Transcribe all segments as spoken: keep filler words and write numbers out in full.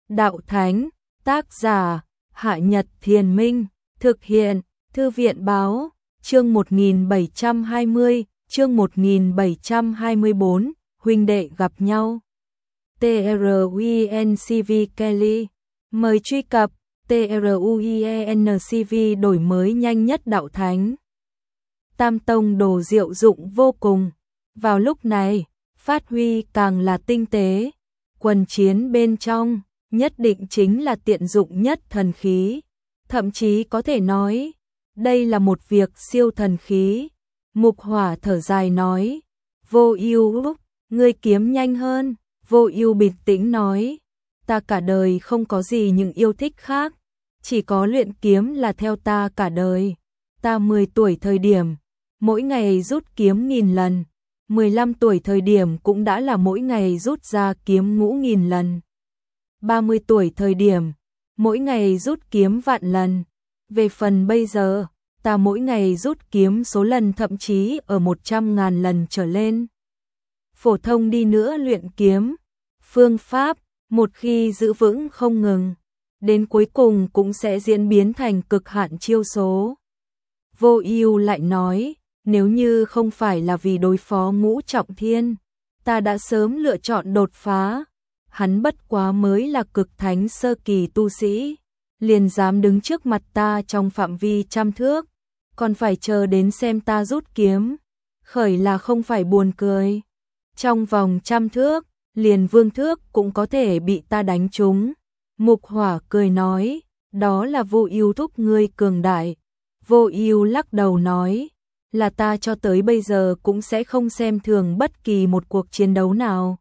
đạo thánh, tác giả, Hạ Nhật Thiền Minh, thực hiện, Thư viện Báo, chương một nghìn bảy trăm hai mươi, chương một nghìn bảy trăm hai mươi tư, huynh đệ gặp nhau. TRUENCV Kelly, mời truy cập TRUENCV đổi mới nhanh nhất đạo thánh. Tam tông đồ diệu dụng vô cùng, vào lúc này, phát huy càng là tinh tế, quần chiến bên trong, nhất định chính là tiện dụng nhất thần khí, thậm chí có thể nói, đây là một việc siêu thần khí. Mục Hỏa thở dài nói, Vô Ưu, ngươi kiếm nhanh hơn. Vô Ưu bình tĩnh nói, ta cả đời không có gì những yêu thích khác, chỉ có luyện kiếm là theo ta cả đời. Ta mười tuổi thời điểm, mỗi ngày rút kiếm nghìn lần, mười lăm tuổi thời điểm cũng đã là mỗi ngày rút ra kiếm ngũ nghìn lần. ba mươi tuổi thời điểm, mỗi ngày rút kiếm vạn lần. Về phần bây giờ, ta mỗi ngày rút kiếm số lần thậm chí ở một trăm ngàn lần trở lên. Phổ thông đi nữa luyện kiếm, phương pháp, một khi giữ vững không ngừng, đến cuối cùng cũng sẽ diễn biến thành cực hạn chiêu số. Vô Ưu lại nói, nếu như không phải là vì đối phó Ngũ Trọng Thiên, ta đã sớm lựa chọn đột phá. Hắn bất quá mới là cực thánh sơ kỳ tu sĩ, liền dám đứng trước mặt ta trong phạm vi trăm thước, còn phải chờ đến xem ta rút kiếm, khởi là không phải buồn cười. Trong vòng trăm thước, liền vương thước cũng có thể bị ta đánh trúng. Mục Hỏa cười nói, đó là Vô Ưu thúc ngươi cường đại. Vô Ưu lắc đầu nói, là ta cho tới bây giờ cũng sẽ không xem thường bất kỳ một cuộc chiến đấu nào.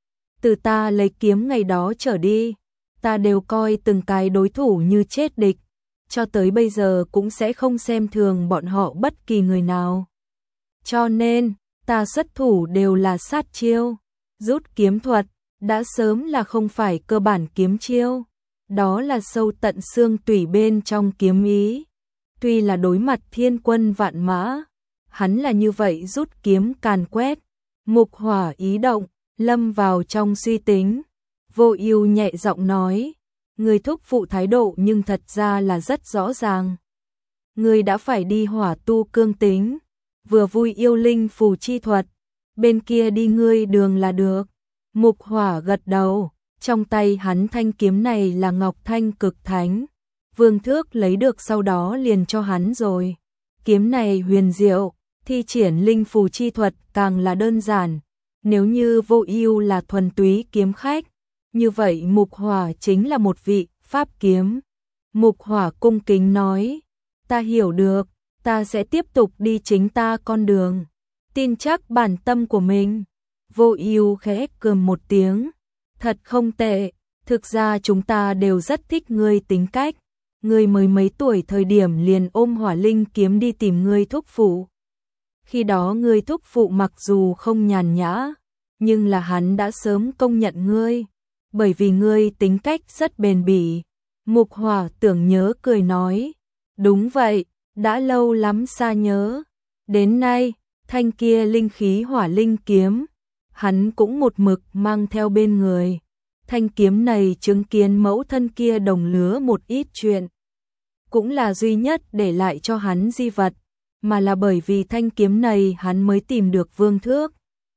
Từ ta lấy kiếm ngày đó trở đi, ta đều coi từng cái đối thủ như chết địch, cho tới bây giờ cũng sẽ không xem thường bọn họ bất kỳ người nào. Cho nên, ta xuất thủ đều là sát chiêu, rút kiếm thuật, đã sớm là không phải cơ bản kiếm chiêu, đó là sâu tận xương tủy bên trong kiếm ý. Tuy là đối mặt thiên quân vạn mã, hắn là như vậy rút kiếm càn quét. Mục Hỏa ý động, lâm vào trong suy tính. Vô Ưu nhẹ giọng nói, người thúc phụ thái độ nhưng thật ra là rất rõ ràng. Người đã phải đi hỏa tu cương tính, vừa vui yêu linh phù chi thuật, bên kia đi ngươi đường là được. Mục Hỏa gật đầu, trong tay hắn thanh kiếm này là Ngọc Thanh Cực Thánh, Vương Thước lấy được sau đó liền cho hắn rồi. Kiếm này huyền diệu, thi triển linh phù chi thuật càng là đơn giản. Nếu như Vô Ưu là thuần túy kiếm khách, như vậy Mục Hỏa chính là một vị pháp kiếm. Mục Hỏa cung kính nói, ta hiểu được, ta sẽ tiếp tục đi chính ta con đường, tin chắc bản tâm của mình. Vô Ưu khẽ cười một tiếng, thật không tệ, thực ra chúng ta đều rất thích ngươi tính cách. Ngươi mới mấy tuổi thời điểm liền ôm Hỏa Linh kiếm đi tìm ngươi thúc phụ. Khi đó ngươi thúc phụ mặc dù không nhàn nhã, nhưng là hắn đã sớm công nhận ngươi, bởi vì ngươi tính cách rất bền bỉ. Mục Hỏa tưởng nhớ cười nói, đúng vậy, đã lâu lắm xa nhớ. Đến nay, thanh kia linh khí Hỏa Linh kiếm, hắn cũng một mực mang theo bên người. Thanh kiếm này chứng kiến mẫu thân kia đồng lứa một ít chuyện, cũng là duy nhất để lại cho hắn di vật, mà là bởi vì thanh kiếm này hắn mới tìm được Vương Thước.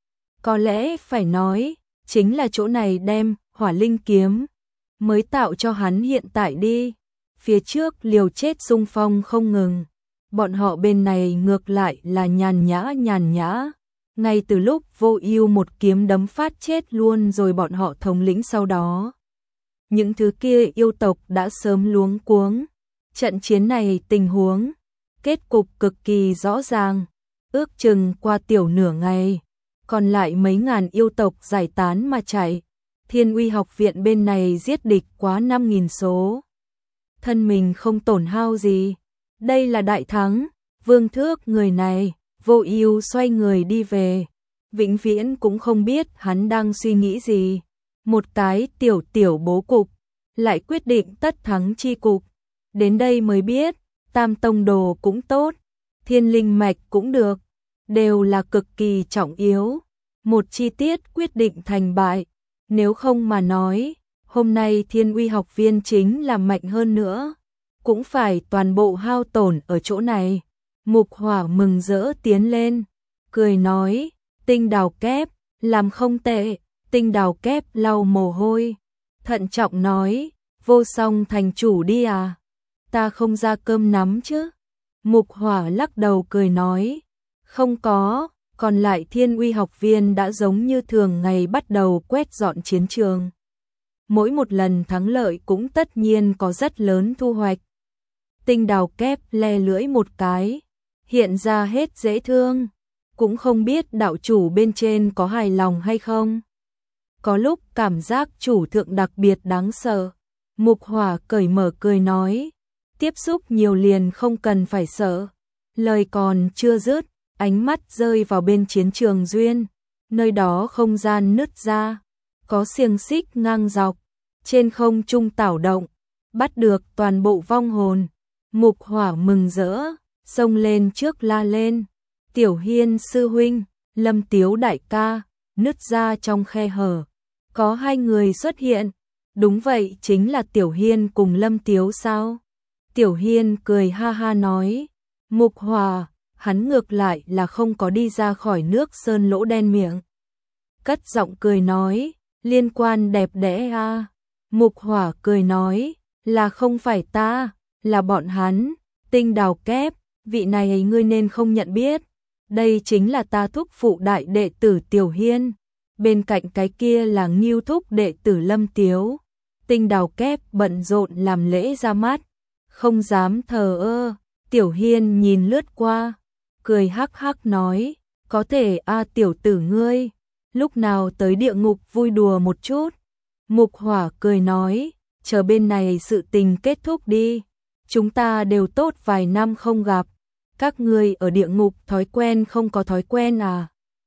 Có lẽ phải nói, chính là chỗ này đem Hỏa Linh kiếm, mới tạo cho hắn hiện tại đi. Phía trước liều chết xung phong không ngừng, bọn họ bên này ngược lại là nhàn nhã nhàn nhã. Ngay từ lúc Vô Ưu một kiếm đấm phát chết luôn rồi bọn họ thống lĩnh sau đó. Những thứ kia yêu tộc đã sớm luống cuống. Trận chiến này tình huống, kết cục cực kỳ rõ ràng, ước chừng qua tiểu nửa ngày, còn lại mấy ngàn yêu tộc giải tán mà chạy. Thiên Uy học viện bên này giết địch quá năm nghìn số, thân mình không tổn hao gì, đây là đại thắng. Vương Thước người này, Vô Ưu xoay người đi về, vĩnh viễn cũng không biết hắn đang suy nghĩ gì. Một cái tiểu tiểu bố cục, lại quyết định tất thắng chi cục. Đến đây mới biết, Tam tông đồ cũng tốt, Thiên linh mạch cũng được, đều là cực kỳ trọng yếu. Một chi tiết quyết định thành bại, nếu không mà nói, hôm nay Thiên Uy học viên chính là mạnh hơn nữa, cũng phải toàn bộ hao tổn ở chỗ này. Mục Hỏa mừng rỡ tiến lên, cười nói, Tinh Đào Kép, làm không tệ. Tinh Đào Kép lau mồ hôi, thận trọng nói, Vô Song thành chủ đi à? Ta không ra cơm nắm chứ? Mục Hỏa lắc đầu cười nói, không có, còn lại Thiên Uy học viên đã giống như thường ngày bắt đầu quét dọn chiến trường. Mỗi một lần thắng lợi cũng tất nhiên có rất lớn thu hoạch. Tinh Đào Kép le lưỡi một cái, hiện ra hết dễ thương, cũng không biết đạo chủ bên trên có hài lòng hay không. Có lúc cảm giác chủ thượng đặc biệt đáng sợ. Mục Hỏa cởi mở cười nói, tiếp xúc nhiều liền không cần phải sợ. Lời còn chưa dứt, ánh mắt rơi vào bên chiến trường duyên, nơi đó không gian nứt ra, có xiềng xích ngang dọc, trên không trung tảo động, bắt được toàn bộ vong hồn. Mục Hỏa mừng rỡ, xông lên trước la lên, Tiểu Hiên sư huynh, Lâm Tiếu đại ca. Nứt ra trong khe hở, có hai người xuất hiện. Đúng vậy, chính là Tiểu Hiên cùng Lâm Tiếu sao? Tiểu Hiên cười ha ha nói, Mục Hỏa, hắn ngược lại là không có đi ra khỏi nước sơn lỗ đen miệng. Cất giọng cười nói, liên quan đẹp đẽ a. Mục Hỏa cười nói, là không phải ta, là bọn hắn. Tinh Đào Kép, vị này ấy ngươi nên không nhận biết. Đây chính là ta thúc phụ đại đệ tử Tiểu Hiên. Bên cạnh cái kia là Ngưu thúc đệ tử Lâm Tiếu. Tinh Đào Kép bận rộn làm lễ ra mắt, không dám thờ ơ. Tiểu Hiên nhìn lướt qua, cười hắc hắc nói, có thể a tiểu tử ngươi, lúc nào tới địa ngục vui đùa một chút. Mục Hỏa cười nói, chờ bên này sự tình kết thúc đi, chúng ta đều tốt vài năm không gặp, các ngươi ở địa ngục thói quen không có thói quen à?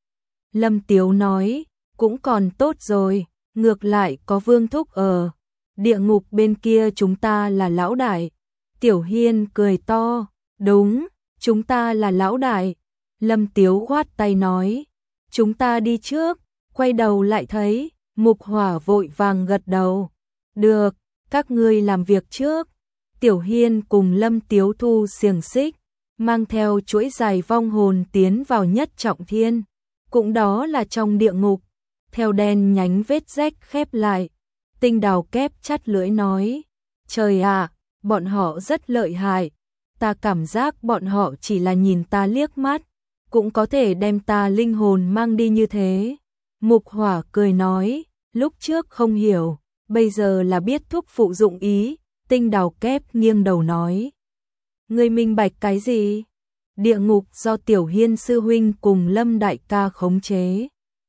Lâm Tiếu nói, cũng còn tốt rồi, ngược lại có Vương thúc ở, địa ngục bên kia chúng ta là lão đại. Tiểu Hiên cười to, đúng, chúng ta là lão đại. Lâm Tiếu khoát tay nói, chúng ta đi trước. Quay đầu lại thấy, Mục Hỏa vội vàng gật đầu, được, các ngươi làm việc trước. Tiểu Hiên cùng Lâm Tiếu thu xiềng xích, mang theo chuỗi dài vong hồn tiến vào nhất trọng thiên, cũng đó là trong địa ngục. Theo đen nhánh vết rách khép lại, Tinh Đào Kép chắt lưỡi nói, trời ạ, bọn họ rất lợi hại, ta cảm giác bọn họ chỉ là nhìn ta liếc mắt, cũng có thể đem ta linh hồn mang đi như thế. Mục Hỏa cười nói, lúc trước không hiểu, bây giờ là biết thúc phụ dụng ý. Tinh Đào Kép nghiêng đầu nói, ngươi minh bạch cái gì? Địa ngục do Tiểu Hiên sư huynh cùng Lâm đại ca khống chế.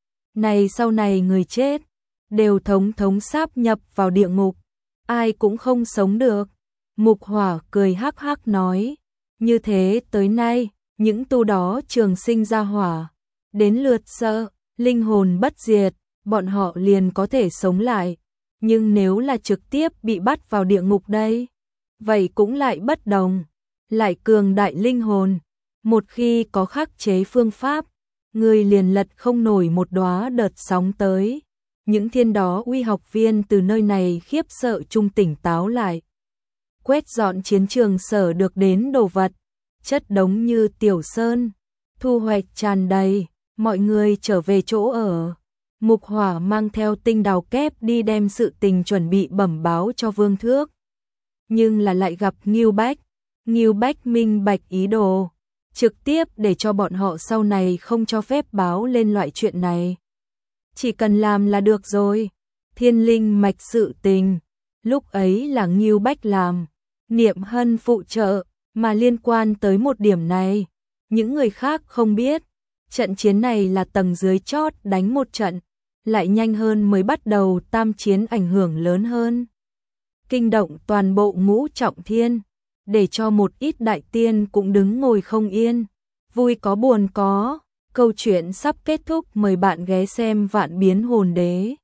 Này sau này người chết, đều thống thống sáp nhập vào địa ngục, ai cũng không sống được. Mục Hỏa cười hắc hắc nói, như thế tới nay, những tu đó trường sinh ra hỏa, đến lượt sợ, linh hồn bất diệt, bọn họ liền có thể sống lại. Nhưng nếu là trực tiếp bị bắt vào địa ngục đây, vậy cũng lại bất đồng, lại cường đại linh hồn. Một khi có khắc chế phương pháp, người liền lật không nổi một đóa đợt sóng tới. Những thiên đó uy học viên từ nơi này khiếp sợ trung tỉnh táo lại. Quét dọn chiến trường sở được đến đồ vật, chất đống như tiểu sơn, thu hoạch tràn đầy, mọi người trở về chỗ ở. Mục Hỏa mang theo Tinh Đào Kép đi đem sự tình chuẩn bị bẩm báo cho Vương Thước. Nhưng là lại gặp Ngưu Bách, Ngưu Bách minh bạch ý đồ, trực tiếp để cho bọn họ sau này không cho phép báo lên loại chuyện này. Chỉ cần làm là được rồi. Thiên linh mạch sự tình, lúc ấy là Ngưu Bách làm, Niệm Hân phụ trợ, mà liên quan tới một điểm này, những người khác không biết. Trận chiến này là tầng dưới chót đánh một trận, lại nhanh hơn mới bắt đầu tam chiến ảnh hưởng lớn hơn. Kinh động toàn bộ ngũ trọng thiên, để cho một ít đại tiên cũng đứng ngồi không yên. Vui có buồn có, câu chuyện sắp kết thúc, mời bạn ghé xem Vạn Biến Hồn Đế.